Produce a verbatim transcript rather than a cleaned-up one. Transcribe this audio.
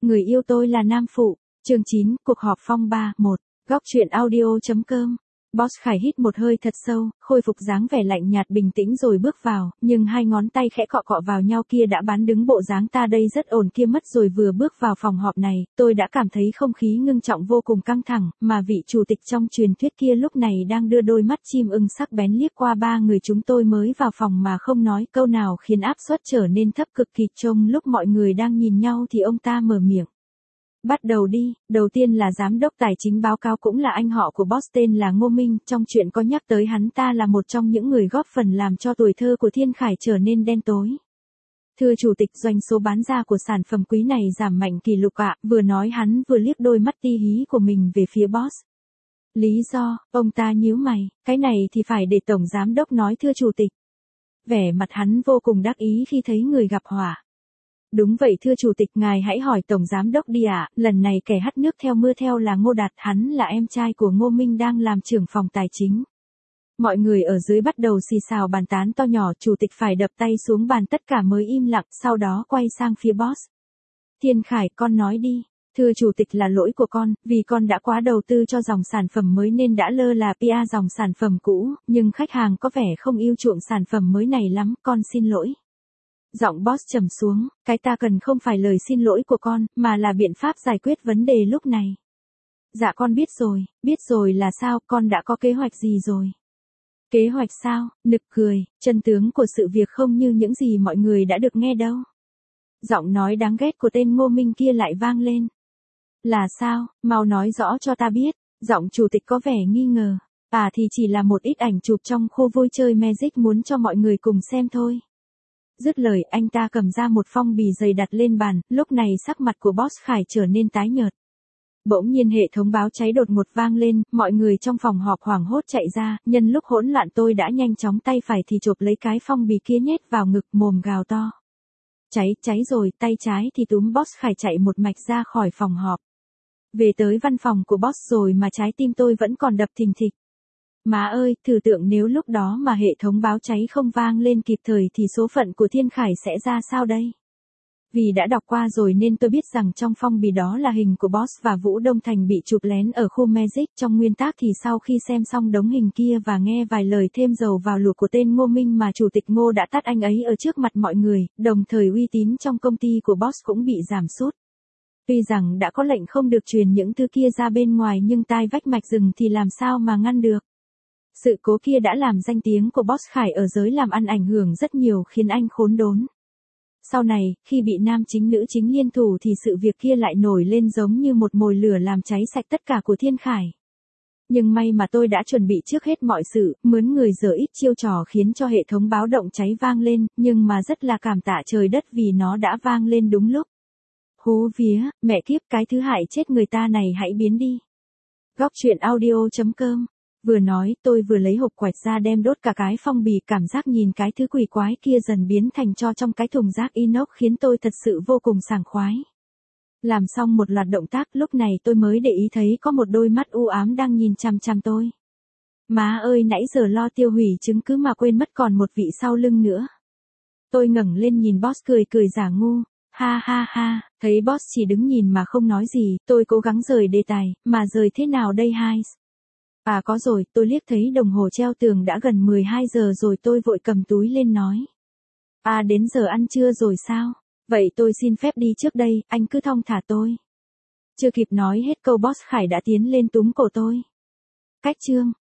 Người yêu tôi là nam phụ. Chương chín, cuộc họp phong ba, một. Góc truyện audio.com. Boss Khải hít một hơi thật sâu, khôi phục dáng vẻ lạnh nhạt bình tĩnh rồi bước vào, nhưng hai ngón tay khẽ cọ cọ vào nhau kia đã bán đứng bộ dáng ta đây rất ổn kia mất rồi. Vừa bước vào phòng họp này, tôi đã cảm thấy không khí ngưng trọng vô cùng căng thẳng, mà vị chủ tịch trong truyền thuyết kia lúc này đang đưa đôi mắt chim ưng sắc bén liếc qua ba người chúng tôi mới vào phòng mà không nói câu nào, khiến áp suất trở nên thấp cực kỳ. Trong lúc mọi người đang nhìn nhau thì ông ta mở miệng. Bắt đầu đi, đầu tiên là giám đốc tài chính báo cáo, cũng là anh họ của boss tên là Ngô Minh, trong chuyện có nhắc tới hắn ta là một trong những người góp phần làm cho tuổi thơ của Thiên Khải trở nên đen tối. Thưa chủ tịch, doanh số bán ra của sản phẩm quý này giảm mạnh kỷ lục ạ, vừa nói hắn vừa liếc đôi mắt ti hí của mình về phía boss. Lý do, ông ta nhíu mày, cái này thì phải để tổng giám đốc nói thưa chủ tịch. Vẻ mặt hắn vô cùng đắc ý khi thấy người gặp họa. Đúng vậy thưa chủ tịch, ngài hãy hỏi tổng giám đốc đi ạ, lần này kẻ hắt nước theo mưa theo là Ngô Đạt, hắn là em trai của Ngô Minh đang làm trưởng phòng tài chính. Mọi người ở dưới bắt đầu xì xào bàn tán to nhỏ, chủ tịch phải đập tay xuống bàn, tất cả mới im lặng, sau đó quay sang phía boss. Thiên Khải, con nói đi. Thưa chủ tịch, là lỗi của con, vì con đã quá đầu tư cho dòng sản phẩm mới nên đã lơ là pê e dòng sản phẩm cũ, nhưng khách hàng có vẻ không yêu chuộng sản phẩm mới này lắm, con xin lỗi. Giọng boss trầm xuống, cái ta cần không phải lời xin lỗi của con, mà là biện pháp giải quyết vấn đề lúc này. Dạ con biết rồi, biết rồi là sao, con đã có kế hoạch gì rồi? Kế hoạch sao? Nực cười, chân tướng của sự việc không như những gì mọi người đã được nghe đâu. Giọng nói đáng ghét của tên Ngô Minh kia lại vang lên. Là sao, mau nói rõ cho ta biết. Giọng chủ tịch có vẻ nghi ngờ. À thì chỉ là một ít ảnh chụp trong khu vui chơi Magic, muốn cho mọi người cùng xem thôi. Dứt lời, anh ta cầm ra một phong bì dày đặt lên bàn, lúc này sắc mặt của boss Khải trở nên tái nhợt. Bỗng nhiên hệ thống báo cháy đột ngột vang lên, mọi người trong phòng họp hoảng hốt chạy ra, nhân lúc hỗn loạn tôi đã nhanh chóng tay phải thì chộp lấy cái phong bì kia nhét vào ngực, mồm gào to. Cháy, cháy rồi, tay trái thì túm boss Khải chạy một mạch ra khỏi phòng họp. Về tới văn phòng của boss rồi mà trái tim tôi vẫn còn đập thình thịch. Má ơi, thử tượng nếu lúc đó mà hệ thống báo cháy không vang lên kịp thời thì số phận của Thiên Khải sẽ ra sao đây? Vì đã đọc qua rồi nên tôi biết rằng trong phong bì đó là hình của boss và Vũ Đông Thành bị chụp lén ở khu Magic. Trong nguyên tắc thì sau khi xem xong đống hình kia và nghe vài lời thêm dầu vào lụa của tên Ngô Minh mà chủ tịch Ngô đã tát anh ấy ở trước mặt mọi người, đồng thời uy tín trong công ty của boss cũng bị giảm sút. Tuy rằng đã có lệnh không được truyền những thứ kia ra bên ngoài nhưng tai vách mạch rừng thì làm sao mà ngăn được. Sự cố kia đã làm danh tiếng của boss Khải ở giới làm ăn ảnh hưởng rất nhiều, khiến anh khốn đốn. Sau này, khi bị nam chính nữ chính liên thủ thì sự việc kia lại nổi lên giống như một mồi lửa làm cháy sạch tất cả của Thiên Khải. Nhưng may mà tôi đã chuẩn bị trước hết mọi sự, mướn người giờ ít chiêu trò khiến cho hệ thống báo động cháy vang lên, nhưng mà rất là cảm tạ trời đất vì nó đã vang lên đúng lúc. Hú vía, mẹ kiếp, cái thứ hại chết người ta này hãy biến đi. Góc truyện audio.com. Vừa nói, tôi vừa lấy hộp quẹt ra đem đốt cả cái phong bì, cảm giác nhìn cái thứ quỷ quái kia dần biến thành tro trong cái thùng rác inox khiến tôi thật sự vô cùng sảng khoái. Làm xong một loạt động tác, lúc này tôi mới để ý thấy có một đôi mắt u ám đang nhìn chằm chằm tôi. Má ơi, nãy giờ lo tiêu hủy chứng cứ mà quên mất còn một vị sau lưng nữa. Tôi ngẩng lên nhìn boss cười cười giả ngu. Ha ha ha, thấy boss chỉ đứng nhìn mà không nói gì, tôi cố gắng rời đề tài, mà rời thế nào đây hai? À có rồi, tôi liếc thấy đồng hồ treo tường đã gần mười hai giờ rồi, tôi vội cầm túi lên nói. À đến giờ ăn trưa rồi sao? Vậy tôi xin phép đi trước đây, anh cứ thong thả tôi. Chưa kịp nói hết câu boss Khải đã tiến lên túm cổ tôi. Cách chương.